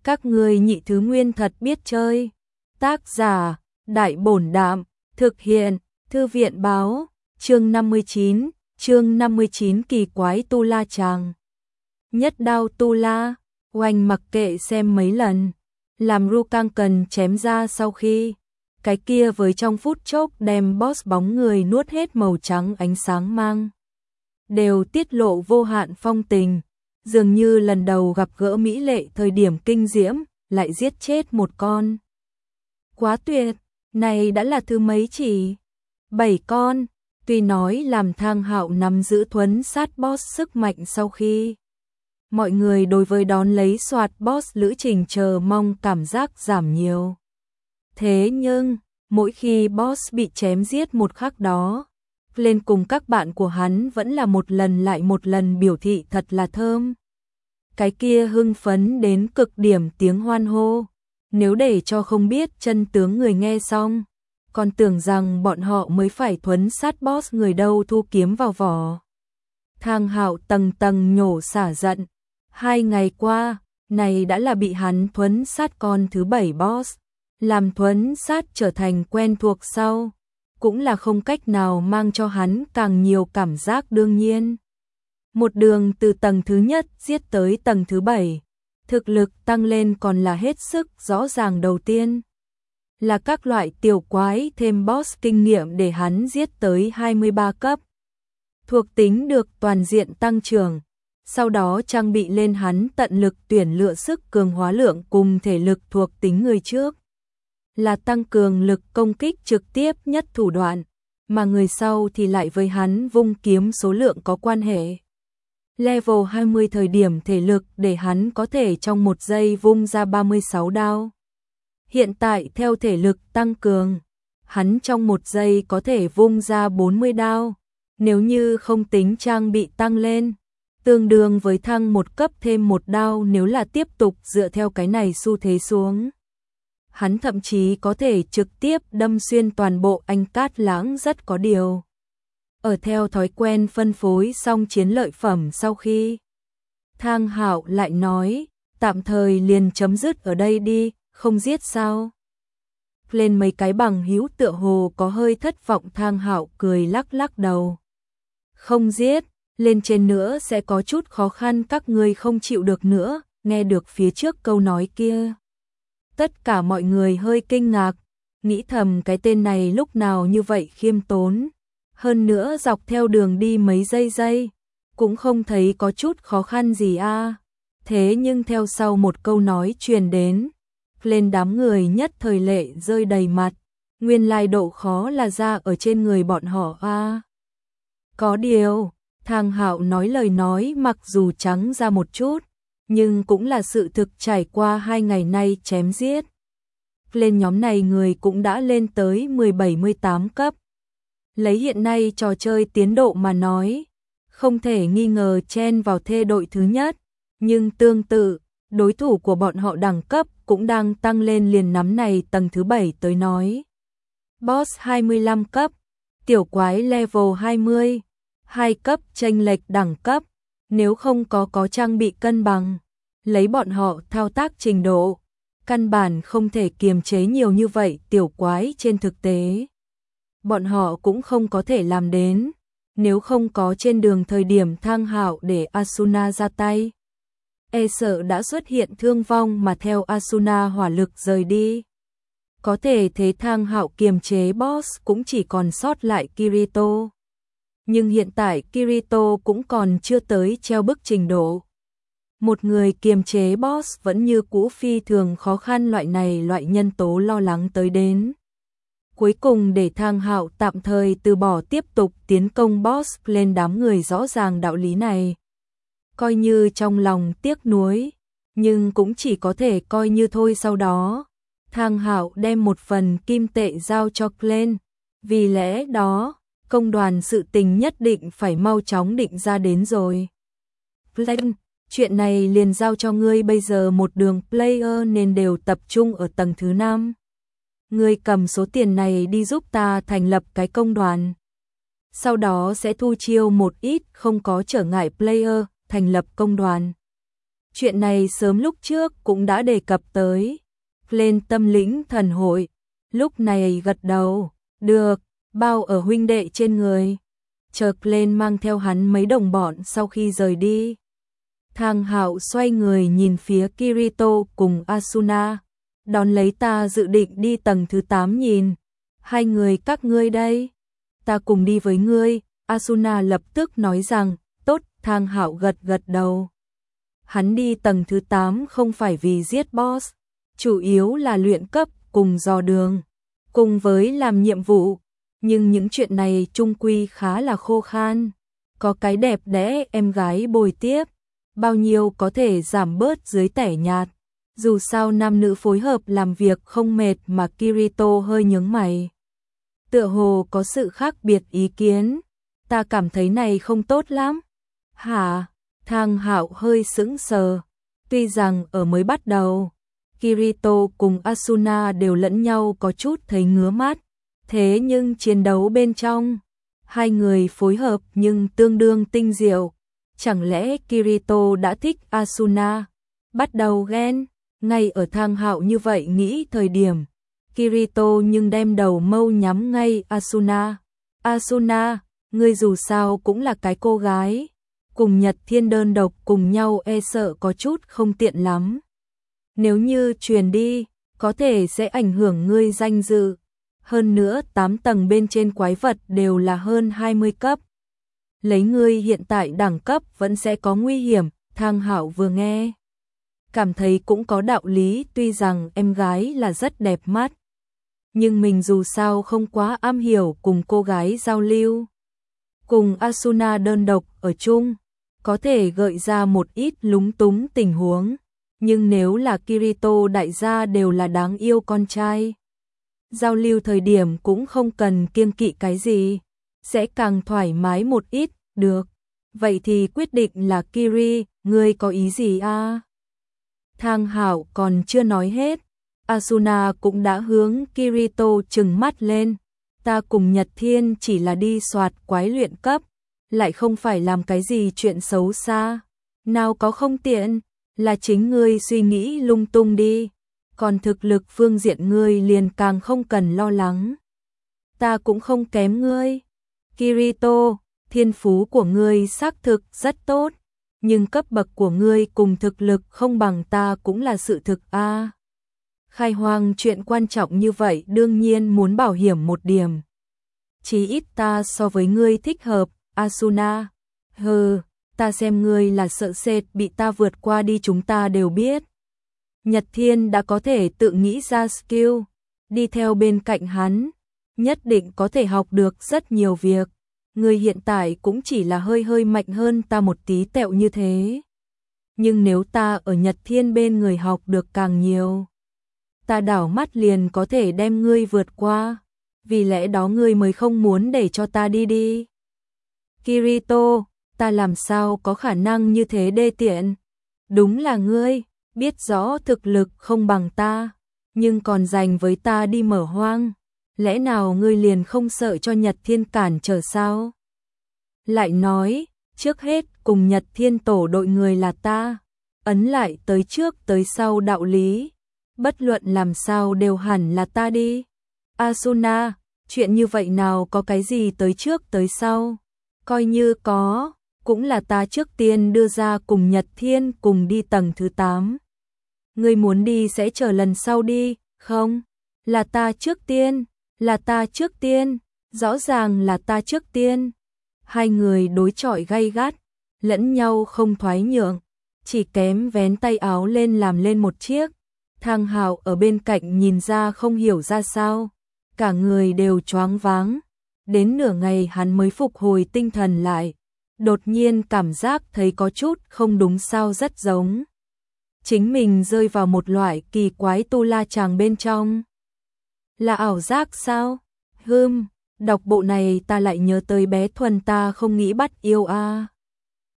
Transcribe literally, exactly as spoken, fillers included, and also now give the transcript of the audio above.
Các ngươi nhị thứ nguyên thật biết chơi. Tác giả, Đại Bổn Đạm, thực hiện, Thư viện Báo, chương năm mươi chín, chương năm mươi chín kỳ quái tu la chàng. Nhất đao tu la, oanh mặc kệ xem mấy lần, làm Rukang cần chém ra sau khi, cái kia với trong phút chốc đem boss bóng người nuốt hết màu trắng ánh sáng mang. Đều tiết lộ vô hạn phong tình, dường như lần đầu gặp gỡ mỹ lệ thời điểm kinh diễm, lại giết chết một con. Quá tuyệt, này đã là thứ mấy chỉ? Bảy con, tuy nói làm Thang Hạo nắm giữ thuấn sát boss sức mạnh sau khi. Mọi người đối với đón lấy soạt boss lữ trình chờ mong cảm giác giảm nhiều. Thế nhưng, mỗi khi boss bị chém giết một khắc đó, lên cùng các bạn của hắn vẫn là một lần lại một lần biểu thị thật là thơm. Cái kia hưng phấn đến cực điểm tiếng hoan hô, nếu để cho không biết chân tướng người nghe xong, còn tưởng rằng bọn họ mới phải thuấn sát boss người đâu thu kiếm vào vỏ. Thang Hạo tầng tầng nhổ xả giận, hai ngày qua, này đã là bị hắn thuấn sát con thứ bảy boss, làm thuấn sát trở thành quen thuộc sau, cũng là không cách nào mang cho hắn càng nhiều cảm giác đương nhiên. Một đường từ tầng thứ nhất giết tới tầng thứ bảy, thực lực tăng lên còn là hết sức rõ ràng. Đầu tiên là các loại tiểu quái thêm boss kinh nghiệm để hắn giết tới hai mươi ba cấp. Thuộc tính được toàn diện tăng trưởng, sau đó trang bị lên hắn tận lực tuyển lựa sức cường hóa lượng cùng thể lực thuộc tính người trước. Là tăng cường lực công kích trực tiếp nhất thủ đoạn, mà người sau thì lại với hắn vung kiếm số lượng có quan hệ. Level hai mươi thời điểm thể lực để hắn có thể trong một giây vung ra ba mươi sáu đao. Hiện tại theo thể lực tăng cường, hắn trong một giây có thể vung ra bốn mươi đao, nếu như không tính trang bị tăng lên, tương đương với thăng một cấp thêm một đao nếu là tiếp tục dựa theo cái này xu thế xuống. Hắn thậm chí có thể trực tiếp đâm xuyên toàn bộ Anh Cát Lãng rất có điều. Ở theo thói quen phân phối xong chiến lợi phẩm sau khi, Thang Hạo lại nói, tạm thời liền chấm dứt ở đây đi, không giết sao? Lên mấy cái bằng hữu tựa hồ có hơi thất vọng. Thang Hạo cười lắc lắc đầu. Không giết, lên trên nữa sẽ có chút khó khăn, các ngươi không chịu được nữa. Nghe được phía trước câu nói kia, tất cả mọi người hơi kinh ngạc, nghĩ thầm cái tên này lúc nào như vậy khiêm tốn. Hơn nữa dọc theo đường đi mấy giây giây, cũng không thấy có chút khó khăn gì a. À. Thế nhưng theo sau một câu nói truyền đến, lên đám người nhất thời lệ rơi đầy mặt, nguyên lai độ khó là ra ở trên người bọn họ a. À. Có điều, Thang Hạo nói lời nói mặc dù trắng ra một chút, nhưng cũng là sự thực trải qua hai ngày nay chém giết. Lên nhóm này người cũng đã lên tới mười bảy mười tám cấp. Lấy hiện nay trò chơi tiến độ mà nói, không thể nghi ngờ chen vào thê đội thứ nhất, nhưng tương tự, đối thủ của bọn họ đẳng cấp cũng đang tăng lên. Liền nắm này tầng thứ bảy tới nói. Boss hai mươi lăm cấp, tiểu quái level hai mươi, hai cấp chênh lệch đẳng cấp, nếu không có có trang bị cân bằng, lấy bọn họ thao tác trình độ, căn bản không thể kiềm chế nhiều như vậy tiểu quái. Trên thực tế, bọn họ cũng không có thể làm đến, nếu không có trên đường thời điểm Thang Hạo để Asuna ra tay, e sợ đã xuất hiện thương vong mà theo Asuna hỏa lực rời đi. Có thể thế Thang Hạo kiềm chế boss cũng chỉ còn sót lại Kirito. Nhưng hiện tại Kirito cũng còn chưa tới treo bức trình độ. Một người kiềm chế boss vẫn như cũ phi thường khó khăn, loại này loại nhân tố lo lắng tới đến. Cuối cùng để Thang Hạo tạm thời từ bỏ tiếp tục tiến công boss. Lên đám người rõ ràng đạo lý này, coi như trong lòng tiếc nuối, nhưng cũng chỉ có thể coi như thôi. Sau đó, Thang Hạo đem một phần kim tệ giao cho Glenn, vì lẽ đó, công đoàn sự tình nhất định phải mau chóng định ra đến rồi. Glenn, chuyện này liền giao cho ngươi, bây giờ một đường player nên đều tập trung ở tầng thứ năm. Ngươi cầm số tiền này đi giúp ta thành lập cái công đoàn. Sau đó sẽ thu chiêu một ít không có trở ngại player, thành lập công đoàn. Chuyện này sớm lúc trước cũng đã đề cập tới. Lên tâm lĩnh thần hội, lúc này gật đầu, được, bao ở huynh đệ trên người. Chợt lên mang theo hắn mấy đồng bọn sau khi rời đi. Thang Hạo xoay người nhìn phía Kirito cùng Asuna, đón lấy ta dự định đi tầng thứ tám nhìn. Hai người các ngươi đây, ta cùng đi với ngươi. Asuna lập tức nói rằng, tốt. Thang Hạo gật gật đầu. Hắn đi tầng thứ tám không phải vì giết boss, chủ yếu là luyện cấp cùng dò đường, cùng với làm nhiệm vụ. Nhưng những chuyện này chung quy khá là khô khan. Có cái đẹp đẽ em gái bồi tiếp, bao nhiêu có thể giảm bớt dưới tẻ nhạt. Dù sao nam nữ phối hợp làm việc không mệt mà Kirito hơi nhướng mày. Tựa hồ có sự khác biệt ý kiến. Ta cảm thấy này không tốt lắm. Hả? Thang Hạo hơi sững sờ. Tuy rằng ở mới bắt đầu, Kirito cùng Asuna đều lẫn nhau có chút thấy ngứa mắt. Thế nhưng chiến đấu bên trong, hai người phối hợp nhưng tương đương tinh diệu. Chẳng lẽ Kirito đã thích Asuna? Bắt đầu ghen. Ngay ở Thang Hạo như vậy nghĩ thời điểm, Kirito nhưng đem đầu mâu nhắm ngay Asuna. Asuna, ngươi dù sao cũng là cái cô gái, cùng Nhật Thiên đơn độc cùng nhau e sợ có chút không tiện lắm. Nếu như truyền đi, có thể sẽ ảnh hưởng ngươi danh dự. Hơn nữa tám tầng bên trên quái vật đều là hơn hai mươi cấp. Lấy ngươi hiện tại đẳng cấp vẫn sẽ có nguy hiểm. Thang Hạo vừa nghe, cảm thấy cũng có đạo lý, tuy rằng em gái là rất đẹp mắt. Nhưng mình dù sao không quá am hiểu cùng cô gái giao lưu. Cùng Asuna đơn độc ở chung, có thể gợi ra một ít lúng túng tình huống. Nhưng nếu là Kirito đại gia đều là đáng yêu con trai, giao lưu thời điểm cũng không cần kiêng kỵ cái gì, sẽ càng thoải mái một ít. Được, vậy thì quyết định là Kiri, ngươi có ý gì à? Thang Hạo còn chưa nói hết, Asuna cũng đã hướng Kirito trừng mắt lên. Ta cùng Nhật Thiên chỉ là đi soạt quái luyện cấp, lại không phải làm cái gì chuyện xấu xa. Nào có không tiện, là chính ngươi suy nghĩ lung tung đi. Còn thực lực phương diện ngươi liền càng không cần lo lắng. Ta cũng không kém ngươi. Kirito, thiên phú của ngươi xác thực rất tốt, nhưng cấp bậc của ngươi cùng thực lực không bằng ta cũng là sự thực a. À. Khai hoang chuyện quan trọng như vậy đương nhiên muốn bảo hiểm một điểm. Chí ít ta so với ngươi thích hợp, Asuna. Hừ, ta xem ngươi là sợ sệt bị ta vượt qua đi, chúng ta đều biết. Nhật Thiên đã có thể tự nghĩ ra skill, đi theo bên cạnh hắn, nhất định có thể học được rất nhiều việc. Ngươi hiện tại cũng chỉ là hơi hơi mạnh hơn ta một tí tẹo như thế. Nhưng nếu ta ở Nhật Thiên bên người học được càng nhiều, ta đảo mắt liền có thể đem ngươi vượt qua. Vì lẽ đó ngươi mới không muốn để cho ta đi đi. Kirito, ta làm sao có khả năng như thế đê tiện. Đúng là ngươi, biết rõ thực lực không bằng ta, nhưng còn dành với ta đi mở hoang. Lẽ nào ngươi liền không sợ cho Nhật Thiên cản trở sao? Lại nói, trước hết cùng Nhật Thiên tổ đội người là ta, ấn lại tới trước tới sau đạo lý. Bất luận làm sao đều hẳn là ta đi. Asuna, chuyện như vậy nào có cái gì tới trước tới sau? Coi như có, cũng là ta trước tiên đưa ra cùng Nhật Thiên cùng đi tầng thứ tám. Ngươi muốn đi sẽ chờ lần sau đi, không? Là ta trước tiên, là ta trước tiên, rõ ràng là ta trước tiên. Hai người đối chọi gay gắt, lẫn nhau không thoái nhượng, chỉ kém vén tay áo lên làm lên một chiếc. Thang Hạo ở bên cạnh nhìn ra không hiểu ra sao, cả người đều choáng váng. Đến nửa ngày hắn mới phục hồi tinh thần lại, đột nhiên cảm giác thấy có chút không đúng sao, rất giống chính mình rơi vào một loại kỳ quái tu la chàng bên trong. Là ảo giác sao? Hừm, đọc bộ này ta lại nhớ tới bé Thuần ta không nghĩ bắt yêu a. À.